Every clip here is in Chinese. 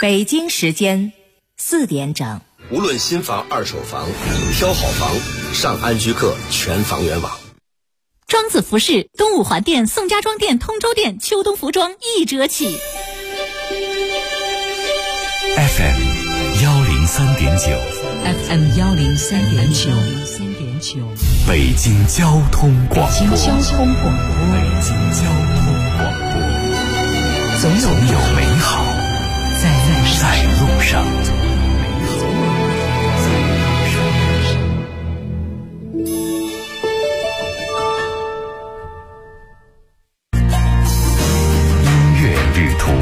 北京时间4点整。 无论新房、二手房，挑好房，上安居客全房源网。 庄子服饰东五环店、宋家庄店、通州店秋冬服装1折起。 FM 103.9 FM 103.9 北京交通广播。 北京交通广播。 总有美好在路上。音乐旅途。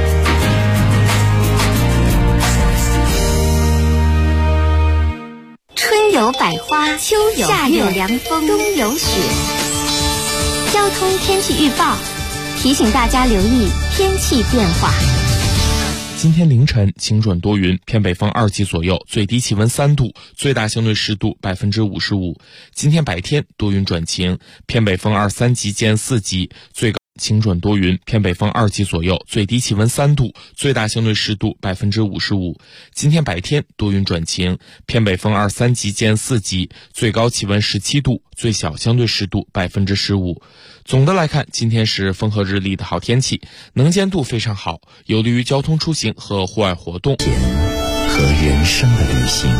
春有百花，秋有夏有凉风，冬有雪。交通天气预报提醒大家留意天气变化。 今天凌晨晴转多云，偏北风2级左右，最低气温3度，最大相对湿度55%。今天白天多云转晴，偏北风2、3级间4级，最高晴转多云，偏北风2级左右，最低气温3度，最大相对湿度55%。今天白天多云转晴，偏北风2、3级间4级，最高气温17度，最小相对湿度15%。总的来看，今天是风和日丽的好天气，能见度非常好，有利于交通出行和户外活动和人生的旅行。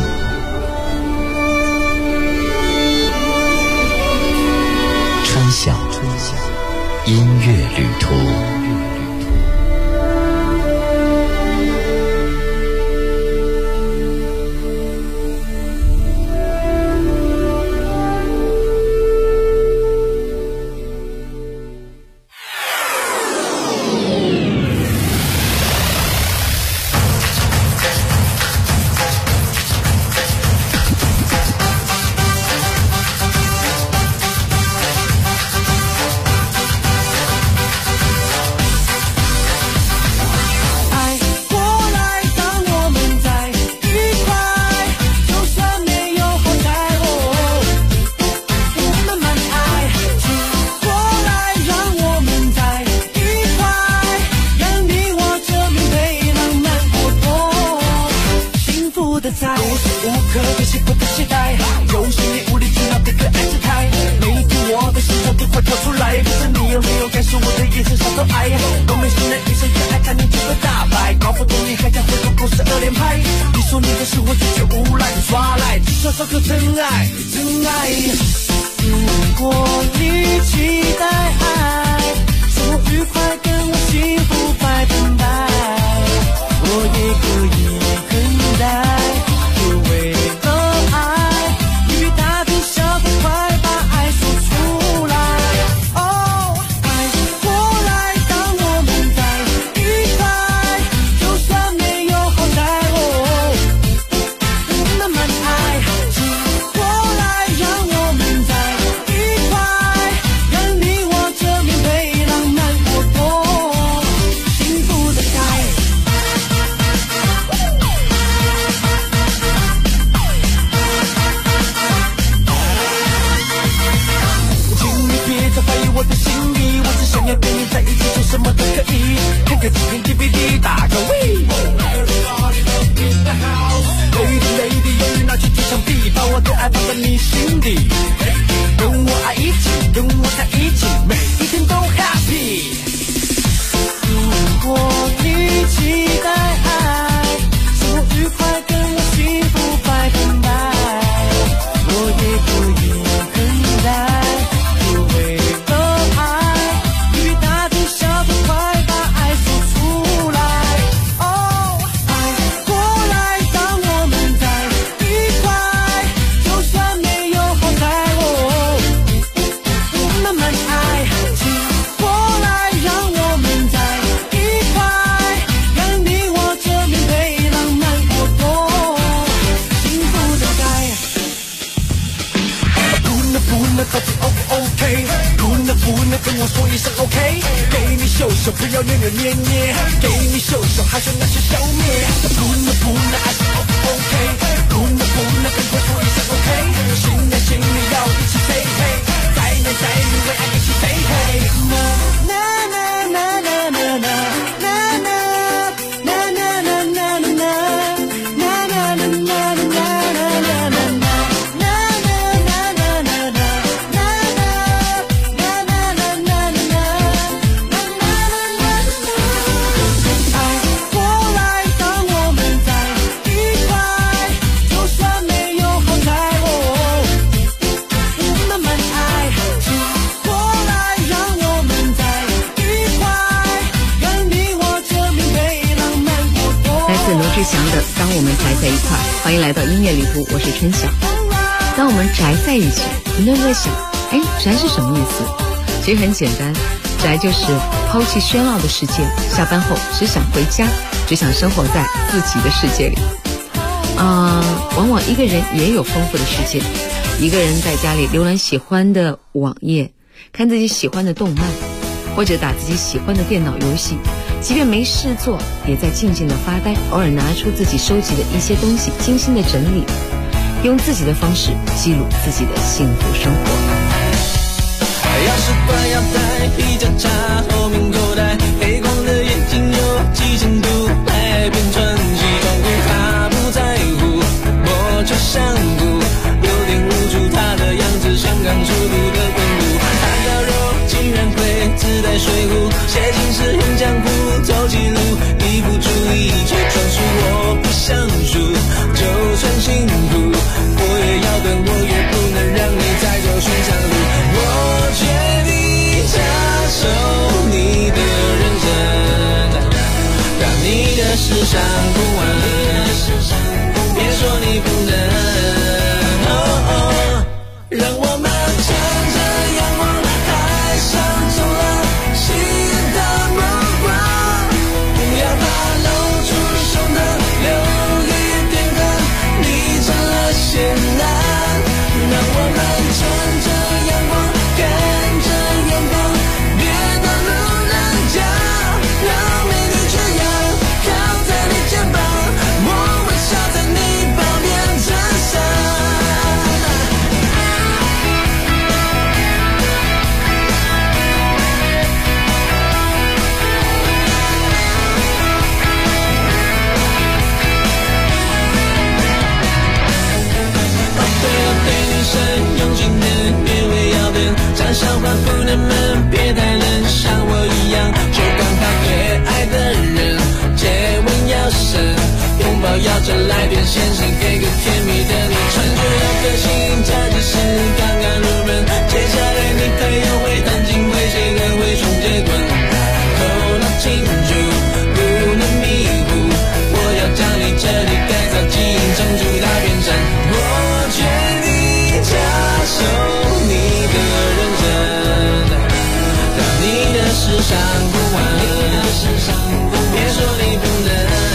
春晓音乐旅途。 志祥的《当我们宅在一块儿》，欢迎来到音乐旅途，我是春晓。当我们宅在一起，很多人在想，宅是什么意思？其实很简单，宅就是抛弃喧闹的世界，下班后只想回家，只想生活在自己的世界里。往往一个人也有丰富的世界，一个人在家里浏览喜欢的网页，看自己喜欢的动漫，或者打自己喜欢的电脑游戏，即便没事做，也在静静的发呆，偶尔拿出自己收集的一些東西，精心的整理，用自己的方式記錄自己的幸福生活。 钥匙挂腰带，皮夹插后面口袋，黑框的眼睛有几千度，来变成西装裤，他不在乎，我就想哭，有点无助，他的样子像刚出炉的温度，他要肉竟然会自带水壶，写情诗很江湖，走起路一不注意就撞树，我不想输，就算辛苦我也要等，我也不能让你再走寻常路，我决定接受你的认真，让你的世上不完，别说你不能，让我们乘着阳光海上冲浪，吸引的目光，不要怕露出胸膛，留一点汗，你成了仙男，让我们乘着阳光跟着远方，别的路人甲，让美丽缺氧靠在你肩膀，我微笑在你旁边衬衫。对女生用尽的别为要等，讲笑话不能闷，别太冷，像我一样就刚好对爱的人接吻要深，拥抱要着来点现实，给个甜蜜的你，穿着要个性，这只是刚刚入门，接下来你还要会弹琴会写歌会双截棍，头脑清楚不能迷糊，我要将你这里改造基因种出大变身，我决定接受你的认真，让你的世上不完，别说你不能，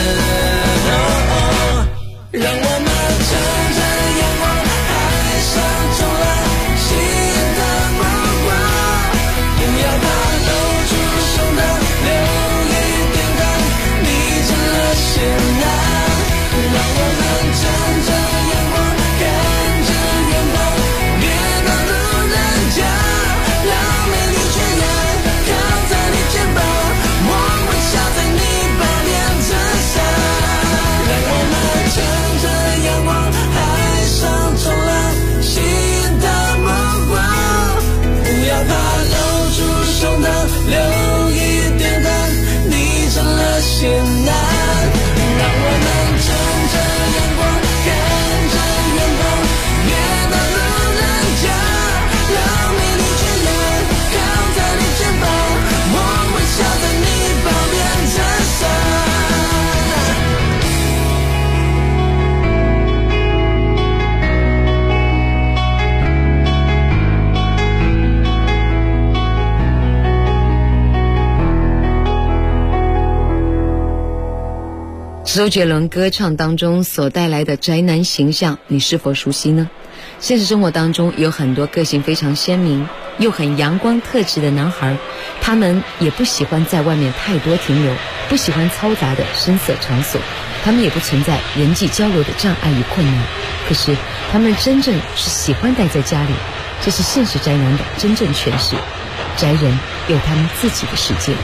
让我们乘着阳光海上冲浪，吸引的目光，不要怕露出胸膛，留一点汗，你成了仙男，让我们乘着阳光跟着远方，别当路人甲，让美丽缺氧靠在你肩膀，我微笑在你旁边衬衫，让我们乘着阳光海上冲浪，吸引的目光，不要怕露出胸膛，留一点汗，你成了仙男，让我们乘着阳光跟着远方，别当路人甲，让美丽缺氧靠在你肩膀，我微笑在你旁边衬衫。 周杰伦歌唱当中所带来的宅男形象，你是否熟悉呢？现实生活当中有很多个性非常鲜明又很阳光特质的男孩，他们也不喜欢在外面太多停留，不喜欢嘈杂的声色场所，他们也不存在人际交流的障碍与困难，可是他们真正是喜欢待在家里，这是现实宅男的真正诠释。宅人有他们自己的世界。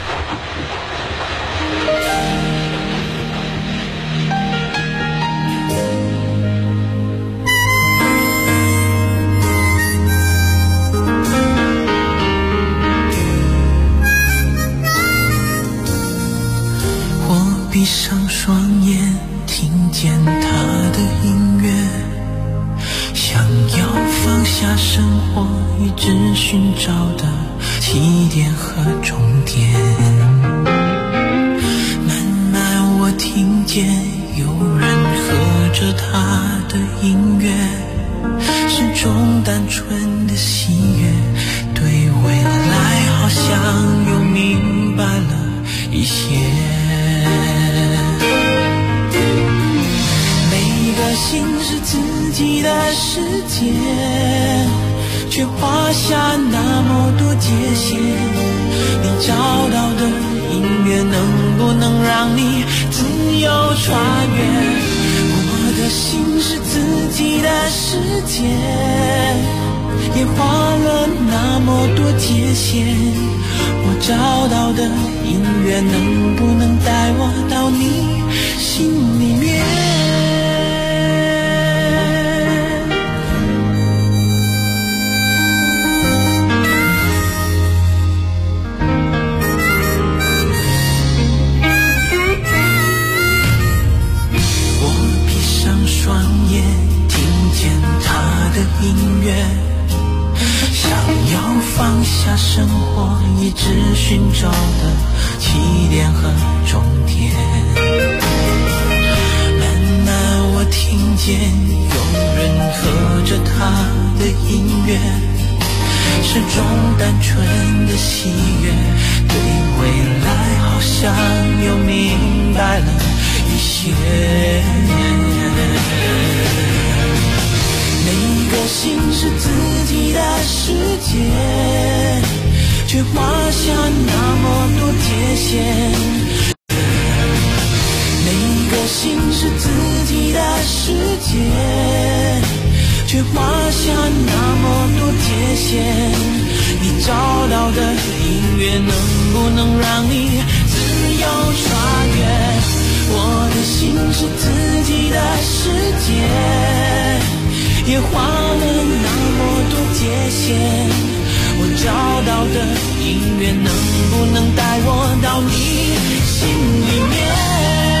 闭上双眼，听见他的音乐，想要放下生活一直寻找的起点和终点。慢慢我听见有人和着他的音乐，是种单纯的喜悦，对未来好像又明白了一些。每个心是自己的世界，却画下那么多界限。你找到的音乐能不能让你自由穿越？我的心是自己的世界，也画了那么多界限。我找到的音乐能不能带我到你心里面？音乐想要放下生活一直寻找的起点和终点。慢慢我听见有人和着他的音乐，是种单纯的喜悦，对未来好像又明白了一些。每个心是自己的世界，却画下那么多界限。每个心是自己的世界，却画下那么多界限。你找到的音乐能不能让你自由穿越？我的心是自己的世界，也画了那么多界限。我找到的音乐能不能带我到你心里面？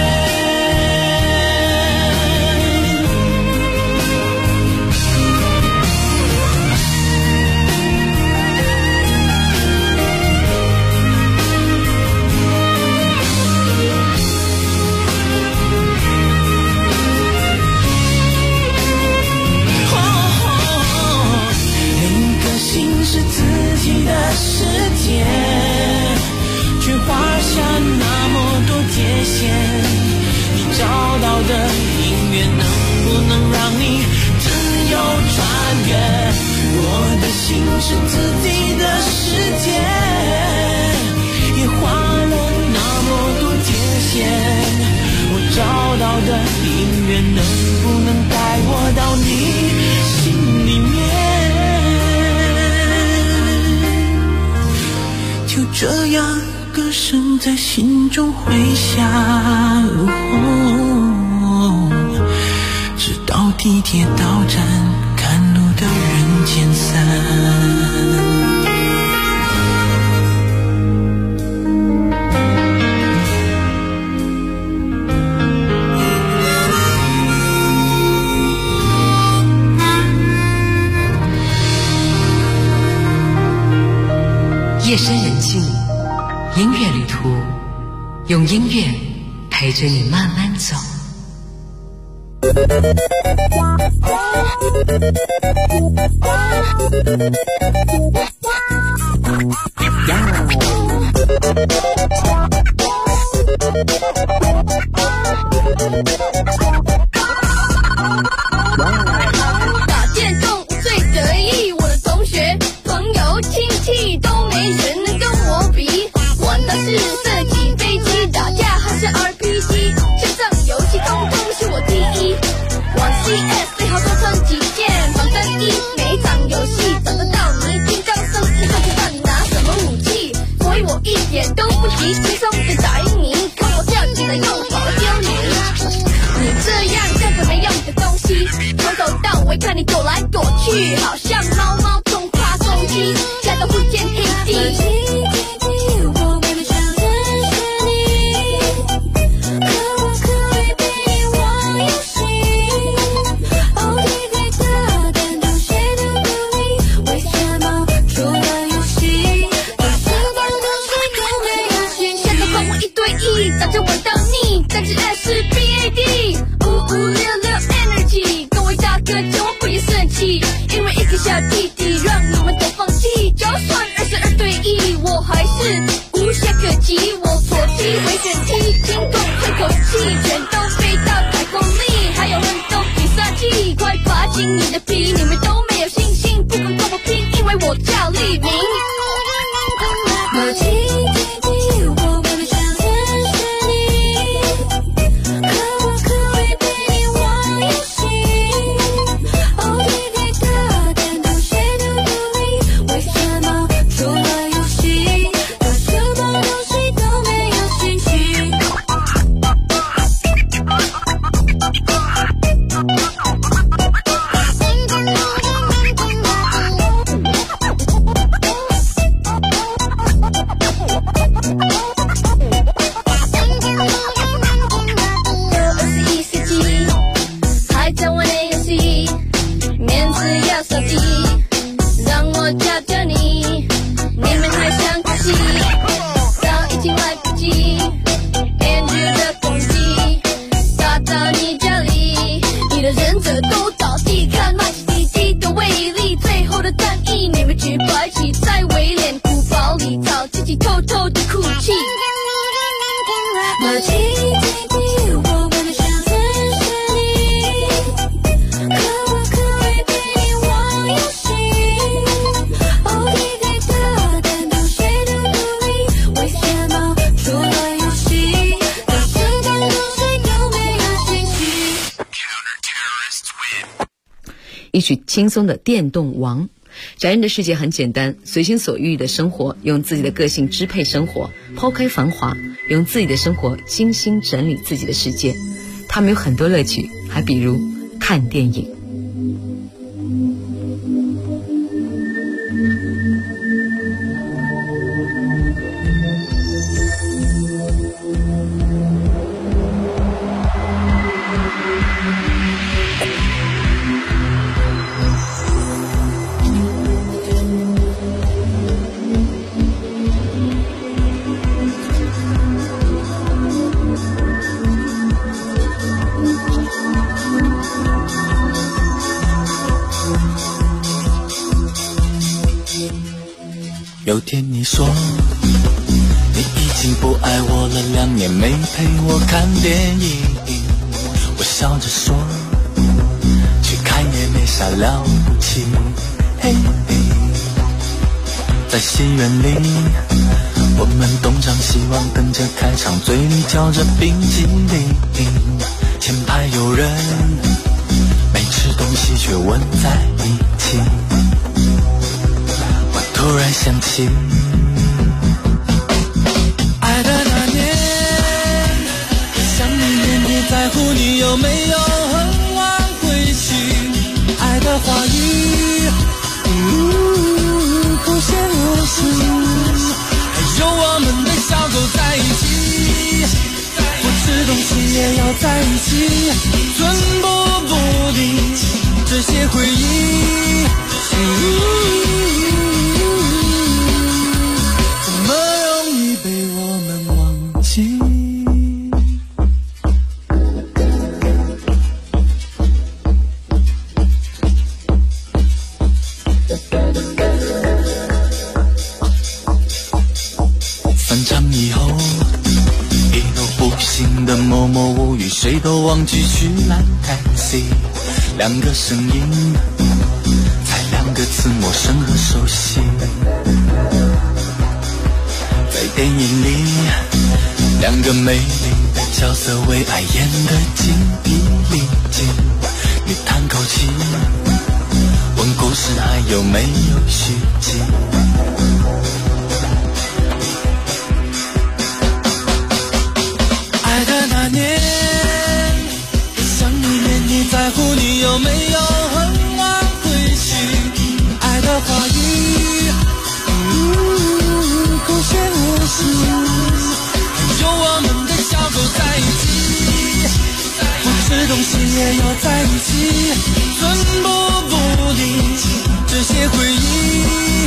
是自己的世界，却画下那么多界限。你找到的音乐能不能让你自由穿越？我的心是自己的世界，也画了那么多界限。我找到的音乐能不能带我到你心里面？就这样，歌声在心中回响，直到地铁到站，赶路的人渐散。 夜深人静，音乐旅途，用音乐陪着你慢慢走。 打电动最得意，我的同学朋友亲戚都没人能跟我比，玩的是射击飞机，打架还是 RPG， 线上游戏通通是我第一，玩 CS 最好多穿几件防弹衣，每一场游戏找得到你，金刚升级就知道你拿什么武器，所以我一点都不急，轻松的打赢你，看我跳起来用宝丢你，你这样像个没用的东西，从头到尾看你躲来躲去，好像猫猫中夸手机，吓得不见天地。早就闻到腻，但是爱是 BAD。 回旋踢，惊动会口气，全都飞到太空里，还有很多必杀技，快拔紧你的皮，你们都没有信心，不肯跟我拼，因为我叫黎明。 一曲轻松的电动王。宅人的世界很简单，随心所欲的生活，用自己的个性支配生活，抛开繁华，用自己的生活精心整理自己的世界。他们有很多乐趣，还比如看电影。 有天你说你已经不爱我了，2年没陪我看电影，我笑着说去看也没啥了不起。嘿嘿，在戏院里我们东张西望，等着开场，嘴里嚼着冰激凌，前排有人没吃东西却吻在一起，突然想起爱的那年，想你念念在乎你有没有很晚回去，爱的话语口陷无心，还有我们的小狗在一起，不吃东西也要在一起，寸步不离这些回忆，散场以后一怒不行的默默无语，谁都忘记去拦 taxi， 2个声音才2个字，陌生和熟悉。在电影里2个美丽的角色为爱演得精疲力尽，你叹口气问故事还有没有续集，爱的那年想你念念在乎你有没有很晚回去，爱的话语口陷无心，有我们的小狗在一起，不吃东西也要在一起，寸步不离这些回忆，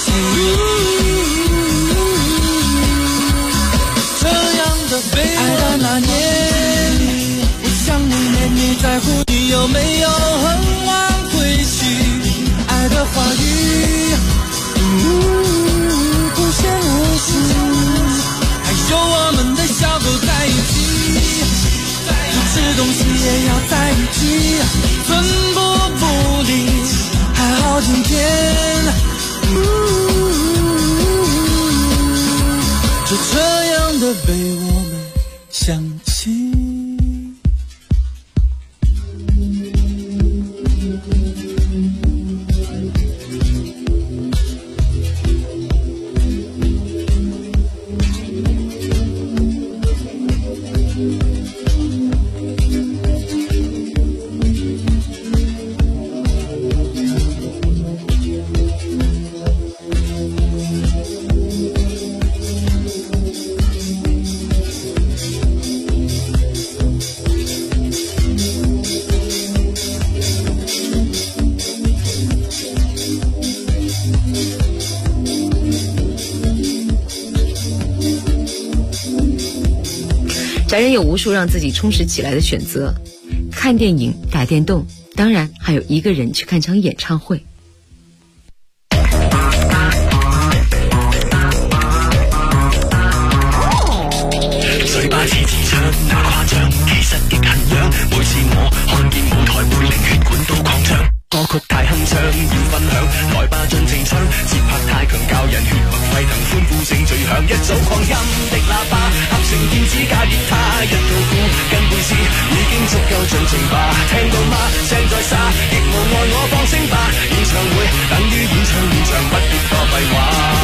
这样的悲爱的那年，我想你念念在乎你有没有很晚回去，爱的话语口陷无心，还有我们的小己，寸步不离。还好今天，就这样的被我们想起。 宅人有无数让自己充实起来的选择，看电影、打电动，当然还有一个人去看场演唱会。 嘴巴似自唱那誇張，其實極痕癢。每次我看見舞台會令血管都擴張，歌曲太鏗鏘要分享，來吧盡情唱，節拍太強教人血脈沸騰，歡呼聲最響，一組擴音的喇叭合成電子加吉他，一套鼓跟貝斯已經足夠盡情吧，聽到嗎？聲在沙，亦無礙我放聲吧，演唱會等於演唱，不必多廢話。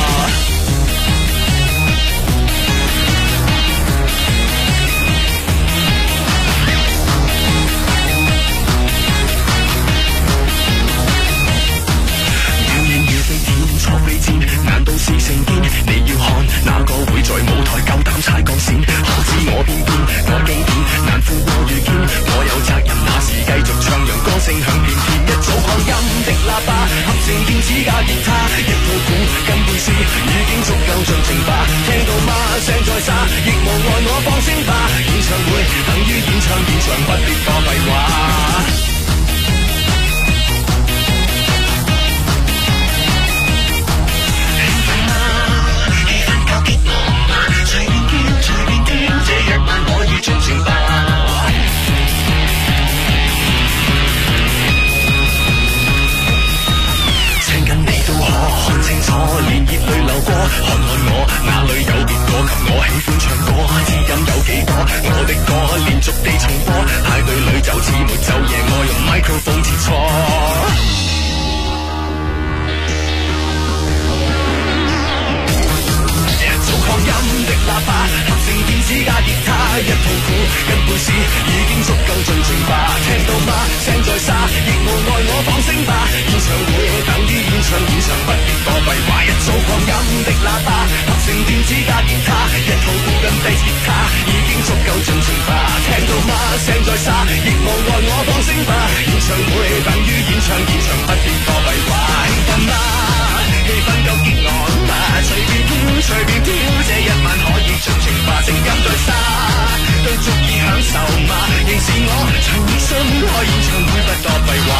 難道是成見？你要看哪個會在舞台夠膽踩鋼線？可知我偏偏我經典難負我遇見，我有責任那時繼續唱，讓歌聲響遍天。一組擴音的喇叭合成電子加吉他，一套鼓跟貝斯已經足夠盡情吧，聽到嗎？聲在沙，亦無礙我放聲吧，演唱會等於演唱，不必多廢話。連熱淚流過，看看我哪裏有別過，及我喜歡唱歌，知音有幾多？我的歌連續地重播，派對裏就似沒晝夜，我用 microphone 切磋。擴音的喇叭合成電子加吉他，一套鼓跟貝斯已經足夠盡情吧，聽到嗎？聲在沙，亦無礙我放聲吧，演唱會等於演唱，不必多廢話。一組擴音的喇叭合成電子加吉他，一套鼓跟貝斯吉他已經足夠盡情吧，聽到嗎？聲在沙，亦無礙我放聲吧，演唱會等於演唱，不必多廢話。興奮嗎？氣氛夠激昂嘛，隨便跳，這一晚可以盡情吧，聲音在沙都足以享受嘛，仍是我隨你心開演唱會，不多廢話。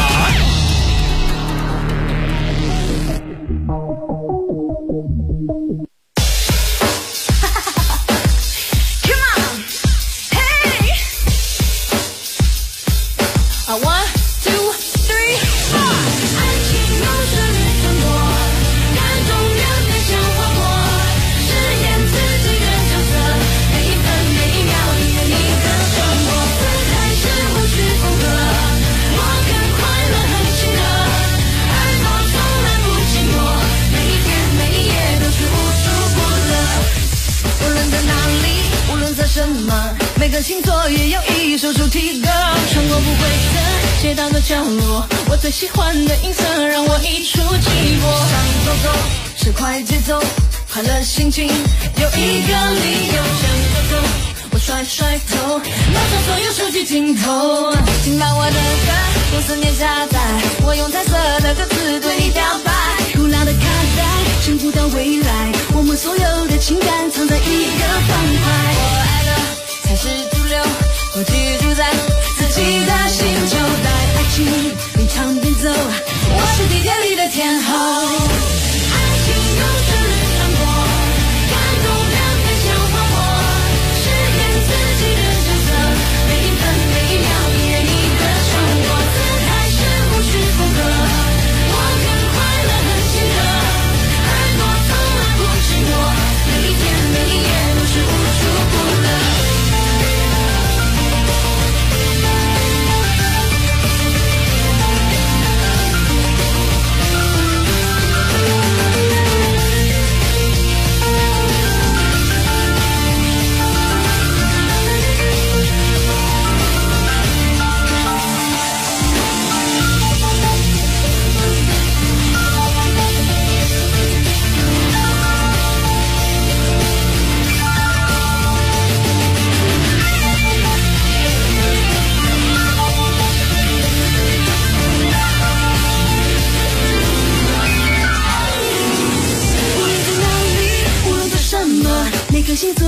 每个星座也有一首主题歌，穿过不会的街道的角落，我最喜欢的音色让我一触即发。想走走是快节奏，快乐心情有一个理由。想走走，我甩甩头，马上所有手机镜头，请把我的歌用思念下载，我用彩色的歌词对你表白。古老的卡带，寻不到未来，我们所有的情感藏在一个方块。我爱的才是主流，我居住在自己的星球，带爱情边唱边走，我是地铁里的天后。爱情用旋律传播，感动人们像花火，饰演自己的角色，每一分每一秒依然你的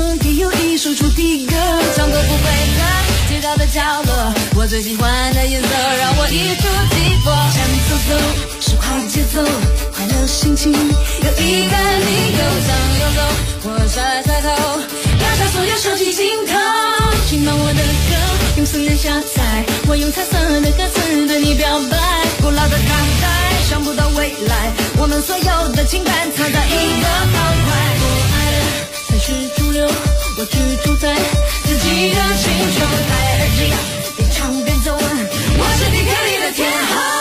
也有一首主题歌，唱过不会的街道的角落，我最喜欢的颜色让我一触即发。想走走是快节奏，快乐心情有一个理由，想游走或甩甩头，压下所有手机镜头，听到我的歌，用素颜下载，我用彩色的歌词对你表白，古老的卡带想不到未来，我们所有的情感藏在一个好坏，我爱的才是主流，我居住在自己的星球，戴耳机边唱边走，我是你歌里的天后。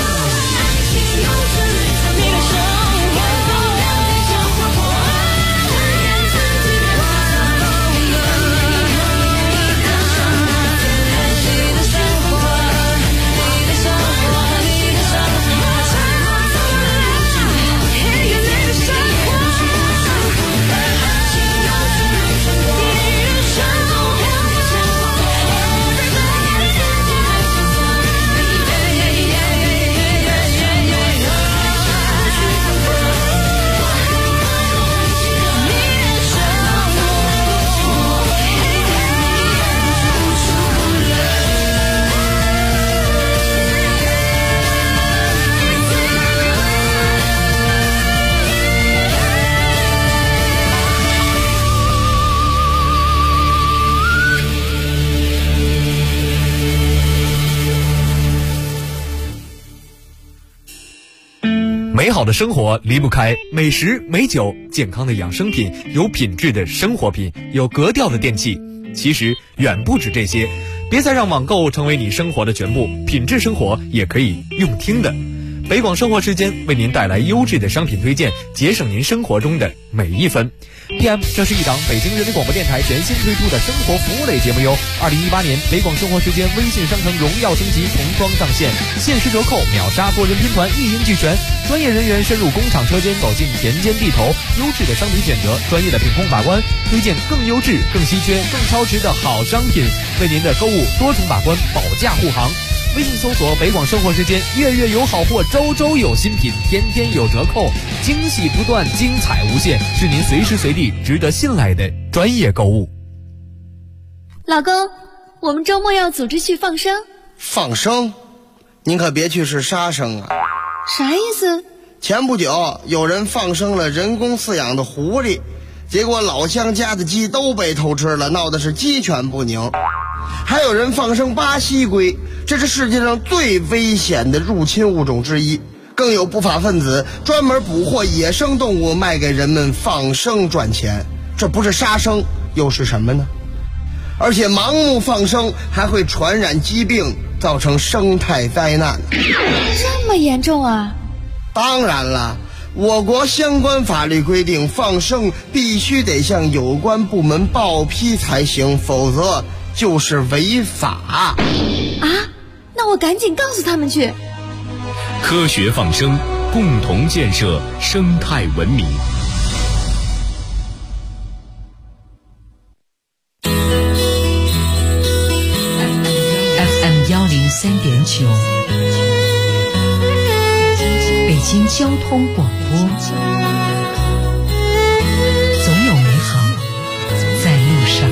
美好的生活离不开美食美酒，健康的养生品，有品质的生活品，有格调的电器。其实远不止这些，别再让网购成为你生活的全部，品质生活也可以用听的。北广生活时间为您带来优质的商品推荐，节省您生活中的每一分。PM， 这是一档北京人民广播电台全新推出的生活服务类节目哟。2018年北广生活时间微信商城荣耀升级重装上线，限时折扣，秒杀多人拼团，一应俱全。专业人员深入工厂车间，走进田间地头，优质的商品选择，专业的品控把关，推荐更优质、更稀缺、更超值的好商品，为您的购物多重把关，保驾护航。微信搜索北广生活时间，月月有好货，周周有新品，天天有折扣，惊喜不断，精彩无限，是您随时随地值得信赖的专业购物。 老公，我们周末要组织去放生。 放生？您可别去是杀生啊！ 啥意思？ 前不久有人放生了人工饲养的狐狸，结果老乡家的鸡都被偷吃了，闹的是鸡犬不宁。还有人放生巴西龟，这是世界上最危险的入侵物种之一。更有不法分子专门捕获野生动物卖给人们放生赚钱，这不是杀生又是什么呢？而且盲目放生还会传染疾病，造成生态灾难。 这么严重啊？ 当然了，我国相关法律规定，放生必须得向有关部门报批才行，否则就是违法啊！ 那我赶紧告诉他们去。 科学放生，共同建设生态文明。 FM 103.9，北京交通广播，总有美好在路上。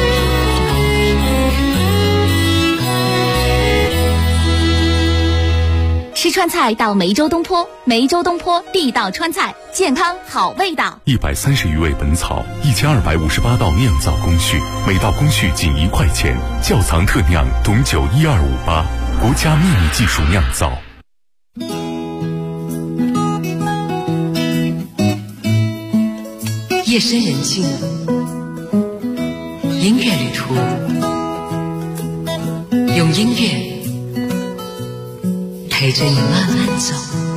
吃川菜到梅州东坡，梅州东坡地道川菜，健康好味道。 130余味本草，1258道酿造工序，每道工序仅1块钱。窖藏特酿董酒12588，国家秘密技术酿造。 夜深人静，音乐旅途，用音乐陪着你慢慢走。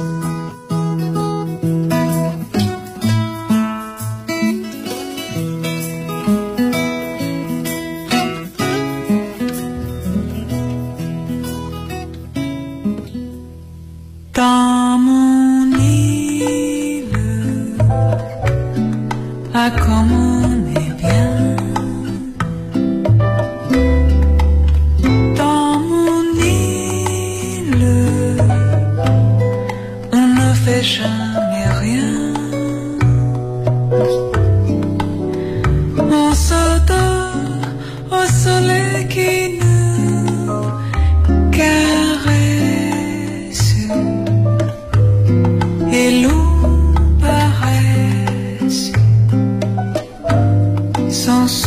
Dans mon île, ah comme on est bien. Dans mon île,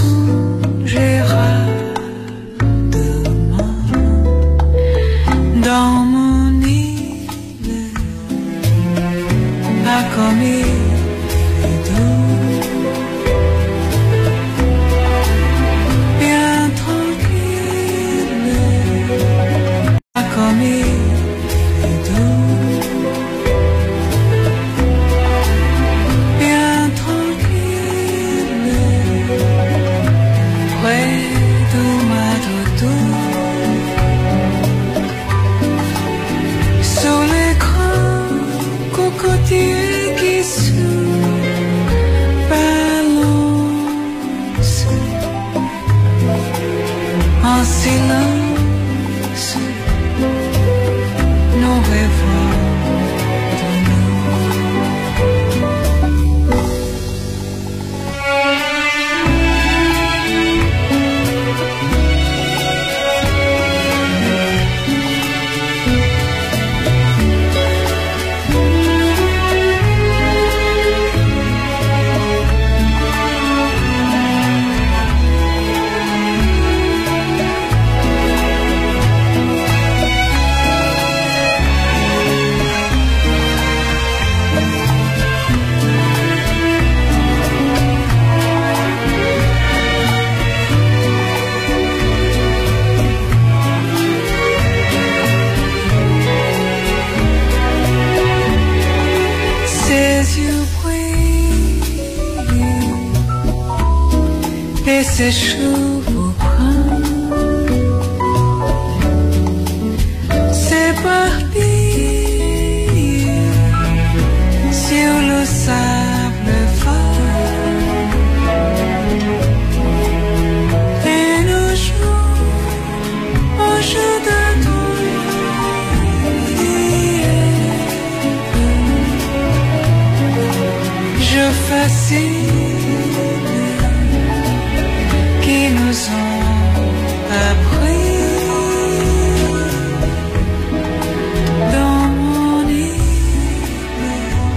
changera demain dans mon île, pas comme il fait doux, bien tranquille, pas comme il fait doux, bien tranquille, près de ma doudou, sur les grands cocotiers qui se balancent en silence, nos rêves de nous. Ses yeux brillent et ses cheveux bruns s'éparpillent sur le sable fin et nous jouons au jeu de je fascine qui nous ont appris dans mon île,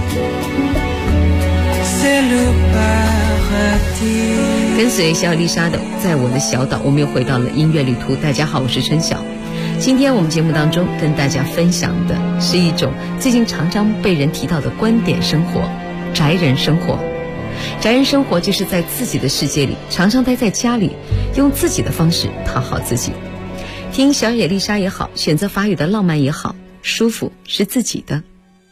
c'est le paradis。 跟随小丽莎的在我的小岛，我们又回到了音乐旅途。大家好，我是春晓。今天我们节目当中跟大家分享的是一种最近常常被人提到的观点生活，宅人生活。宅人生活就是在自己的世界里，常常待在家里，用自己的方式讨好自己。听小野丽莎也好，选择法语的浪漫也好，舒服是自己的。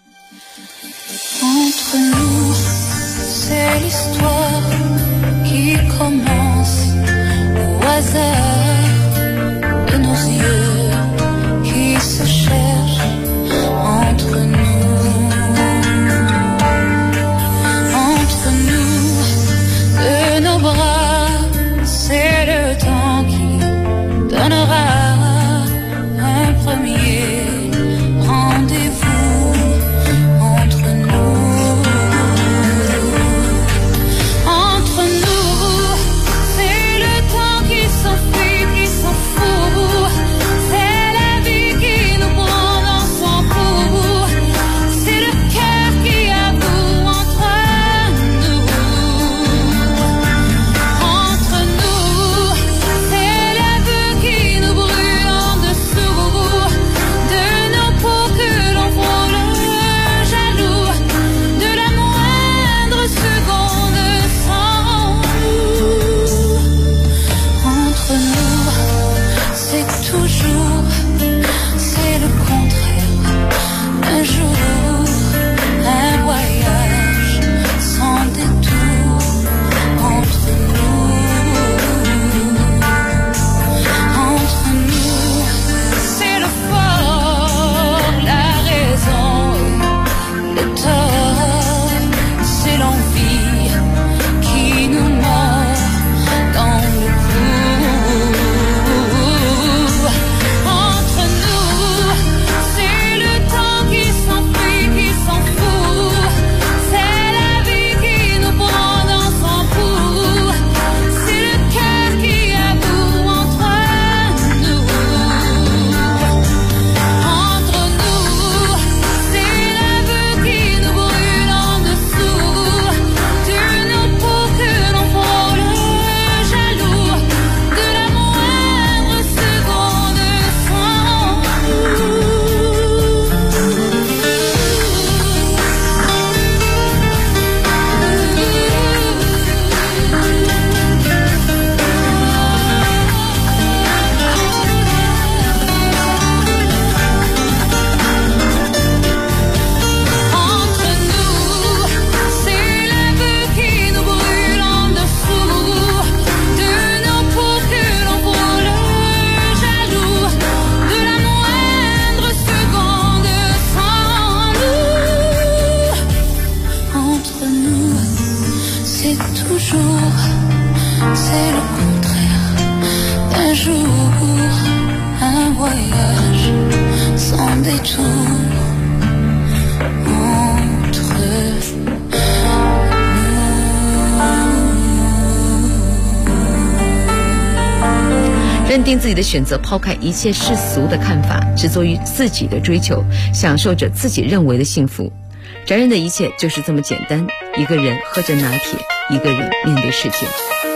Entre nous, c'est l'histoire qui commence au hasard de nos yeux qui se cherchent entre nous. Entre nous, de nos bras, c'est le temps qui donnera un premier rendez-vous entre nous. Entre nous, c'est le temps qui s'enfuit. des tours entre nous。认定自己的选择，抛开一切世俗的看法，执着于自己的追求，享受着自己认为的幸福。宅人的一切就是这么简单，一个人喝着拿铁，一个人面对世界。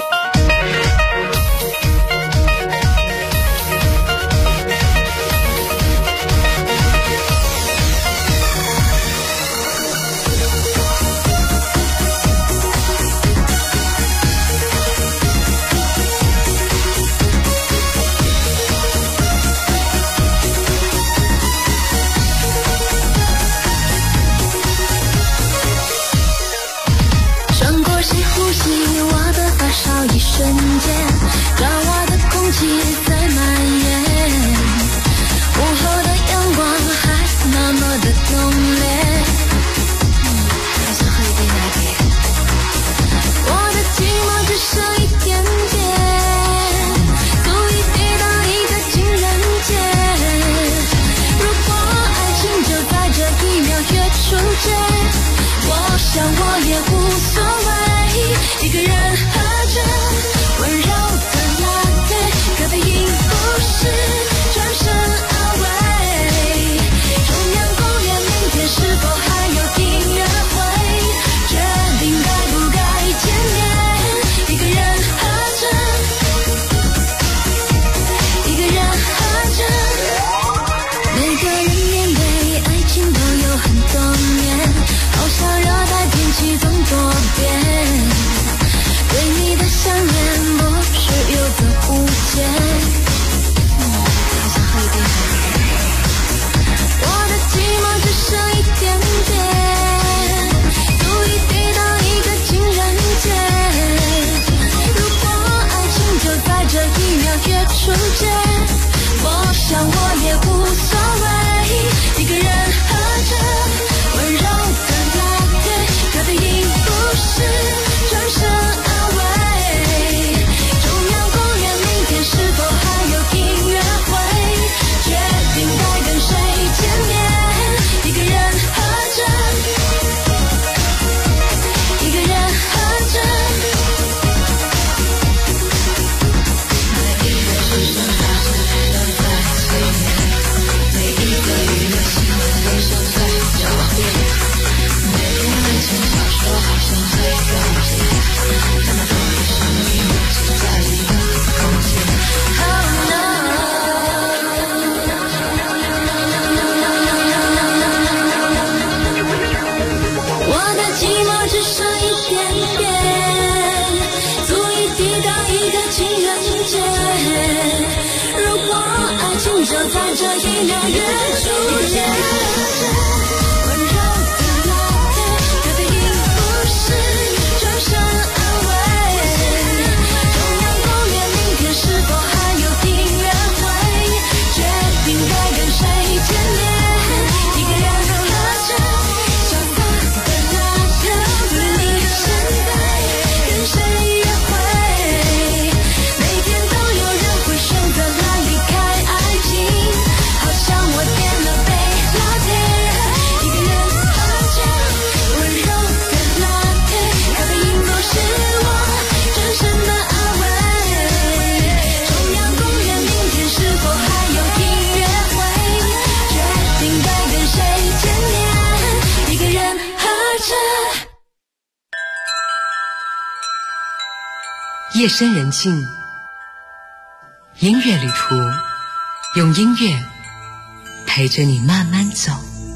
夜深人静，音乐旅途，用音乐陪着你慢慢走。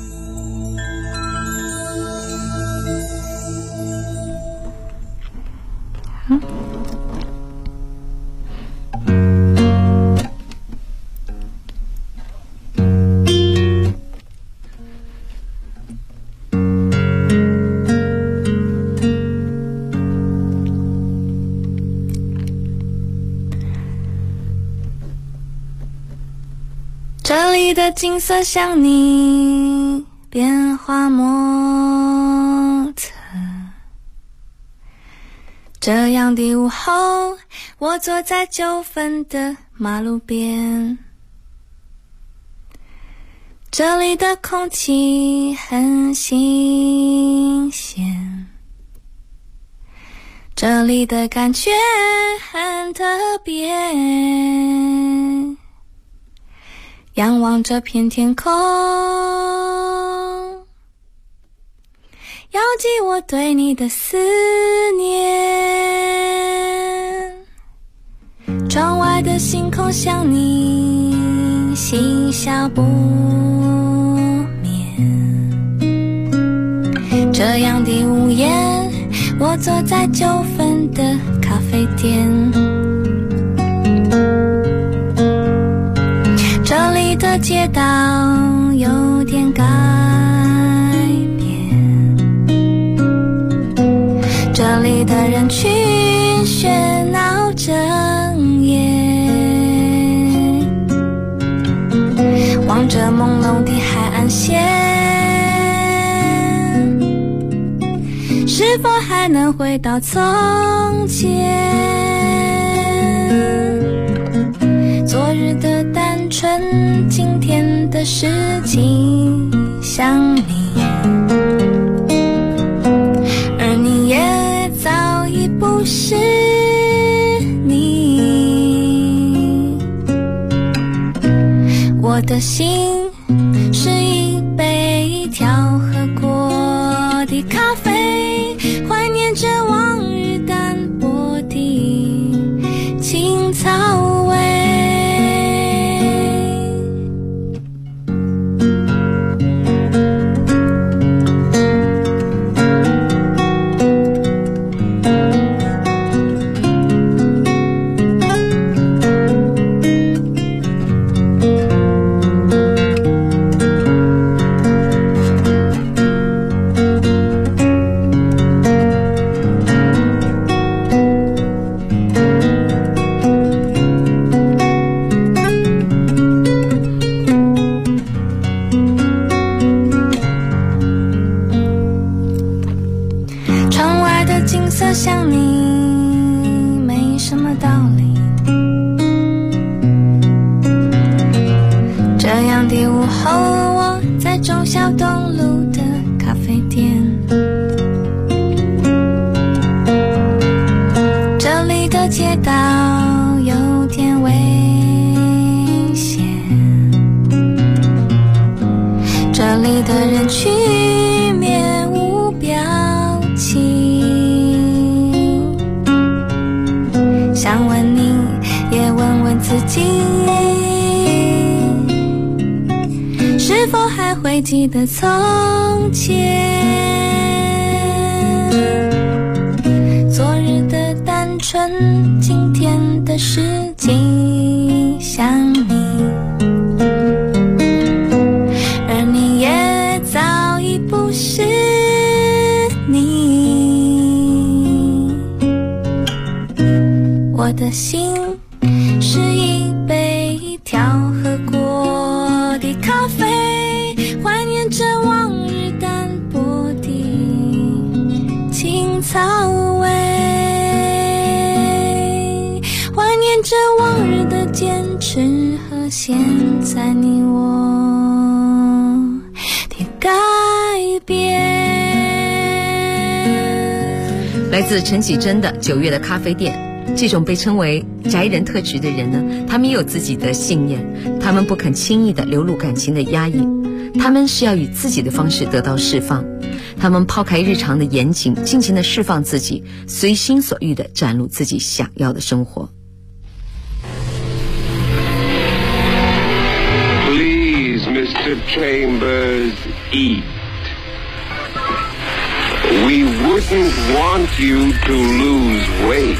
这里的景色像你变化莫测，这样的午后，我坐在9分的马路边， 这里的空气很新鲜，这里的感觉很特别，仰望这片天空，遥寄我对你的思念。窗外的星空像你嬉笑不这样的屋檐，我坐在9分的咖啡店，这里的街道有点改变，这里的人群喧闹整夜，望着朦胧的海岸线，是否还能回到从前？昨日的单纯，今天的事情想你，而你也早已不是你。我的心是一杯调和过的咖啡，怀念着往日淡薄的青草味。想你没什么道理，这样的午后我在忠孝东路的咖啡店，这里的街道有点危险，这里的人群面无表情，想问你也问问自己，是否还会记得从前？昨日的单纯，今天的事情想你，而你也早已不是你。我的心是一杯调和过的咖啡，怀念着往日淡薄的青草味，怀念着往日的坚持和现在你我的改变。 来自陈绮贞的9月的咖啡店。这种被称为宅人特质的人呢，他们也有自己的信念，他们不肯轻易的流露感情的压抑，他们是要以自己的方式得到释放，他们抛开日常的严谨，尽情的释放自己，随心所欲的展露自己想要的生活。 Please, Mr. Chambers, eat. We wouldn't want you to lose weight.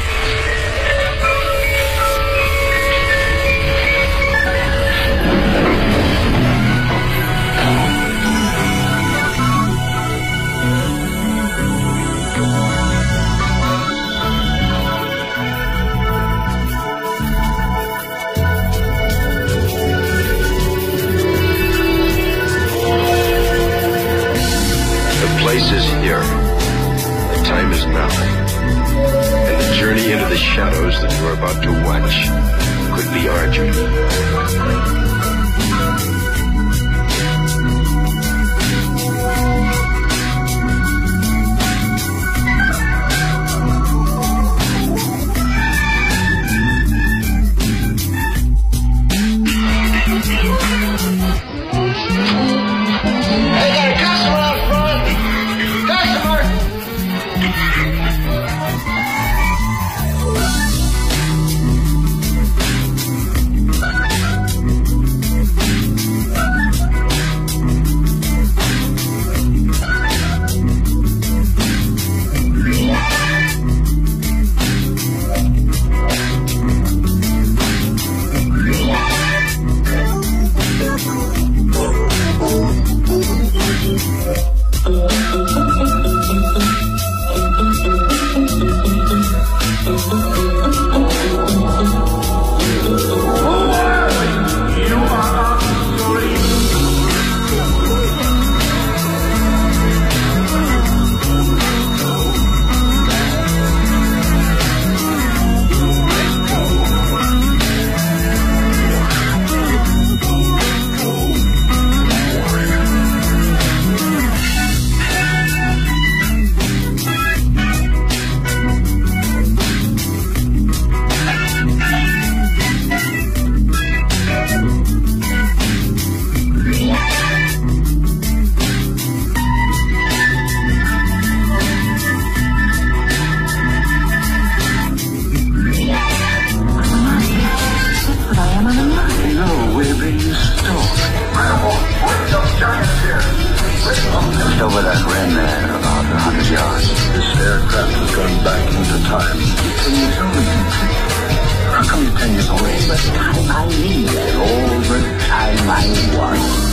place is here. The time is now. And the journey into the shadows that you are about to watch could be arduous. the time I linger over time I was.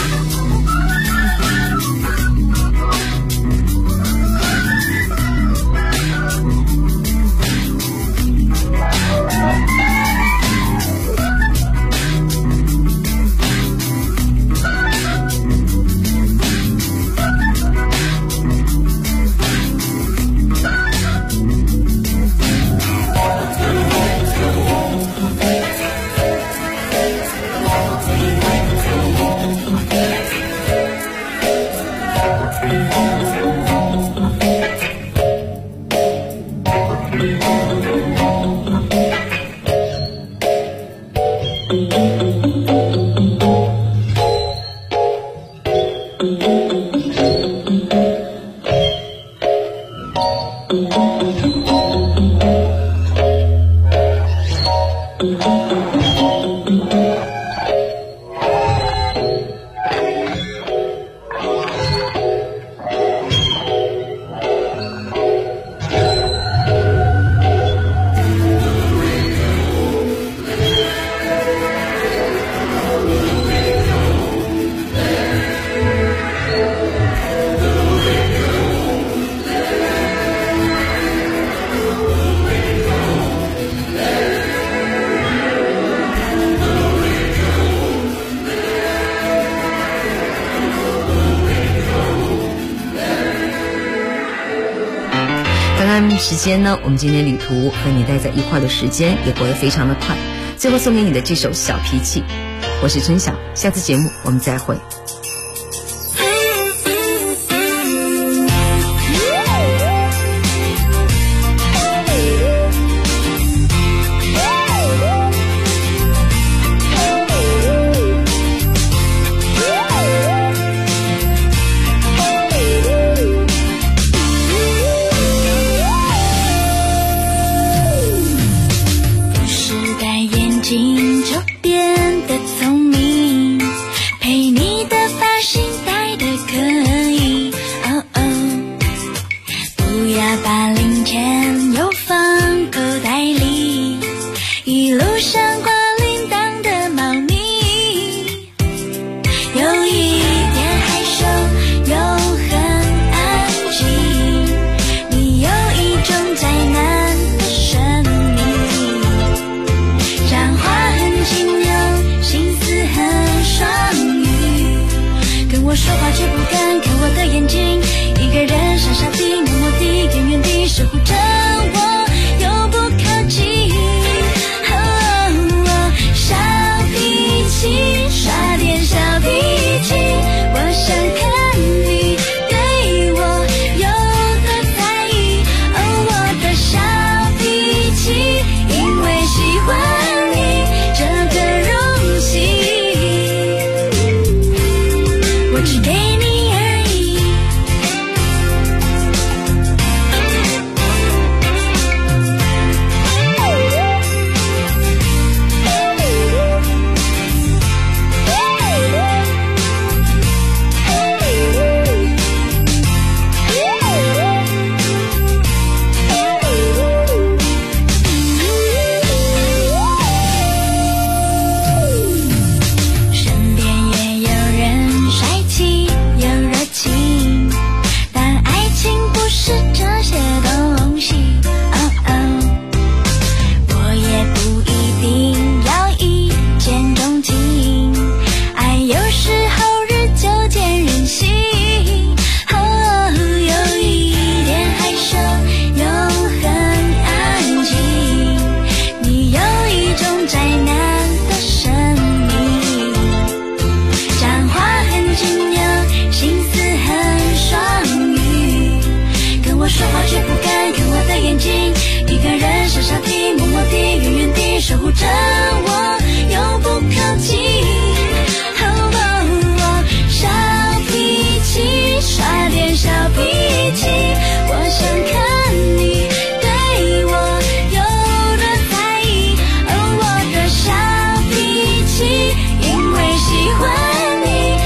时间呢，我们今天旅途和你待在一块的时间也过得非常的快。最后送给你的这首小脾气，我是春晓，下次节目我们再会。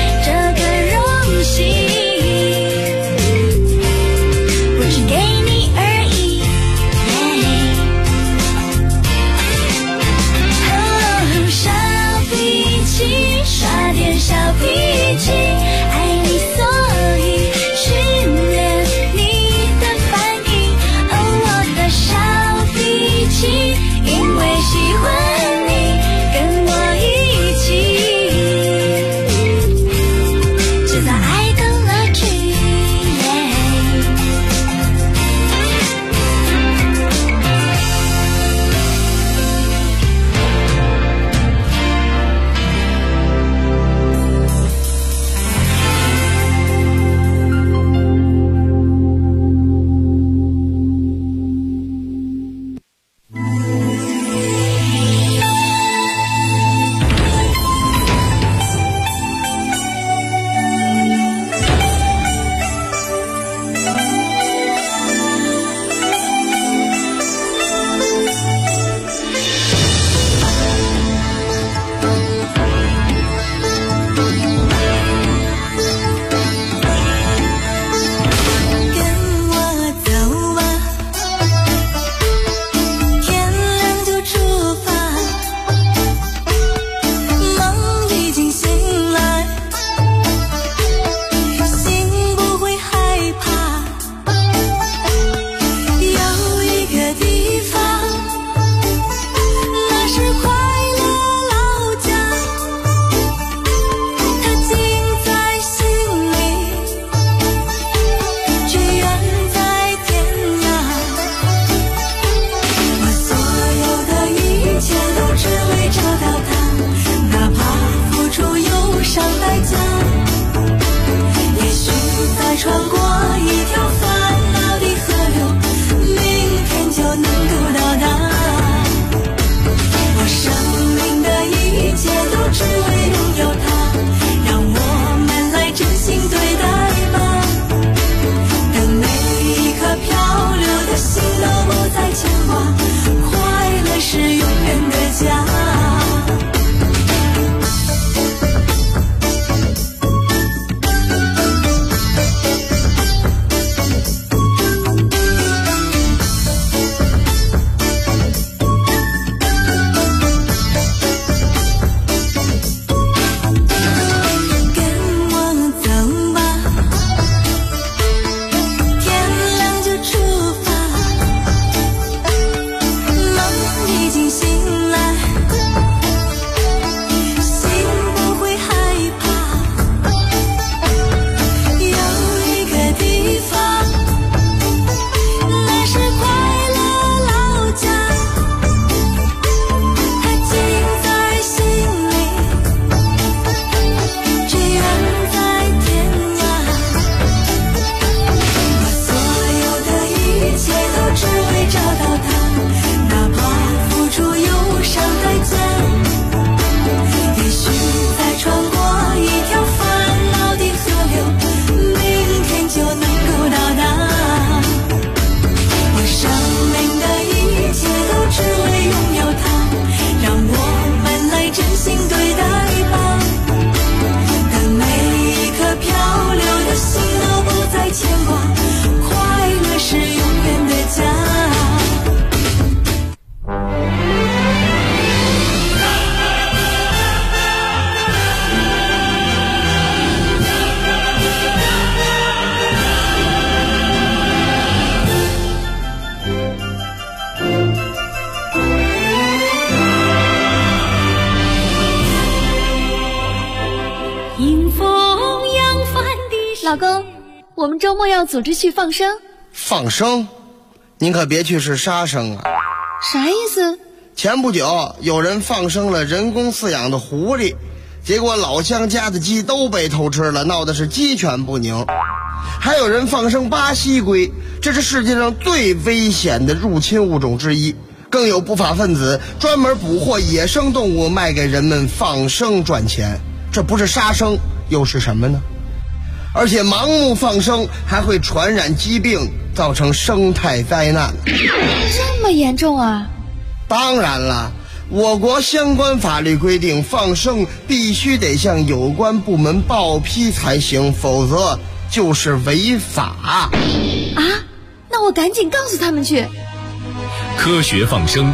我只给你小脾气，爱你所以训练你的反应。哦，我的小脾气，因为喜欢你，跟我一起制造爱的乐趣。 老公，我们周末要组织去放生。 放生？您可别去是杀生啊！ 啥意思？ 前不久有人放生了人工饲养的狐狸，结果老乡家的鸡都被偷吃了，闹的是鸡犬不宁。还有人放生巴西龟，这是世界上最危险的入侵物种之一。更有不法分子专门捕获野生动物卖给人们放生赚钱，这不是杀生又是什么呢？而且盲目放生还会传染疾病，造成生态灾难。 这么严重啊？ 当然了，我国相关法律规定，放生必须得向有关部门报批才行，否则就是违法。 啊？那我赶紧告诉他们去。 科学放生。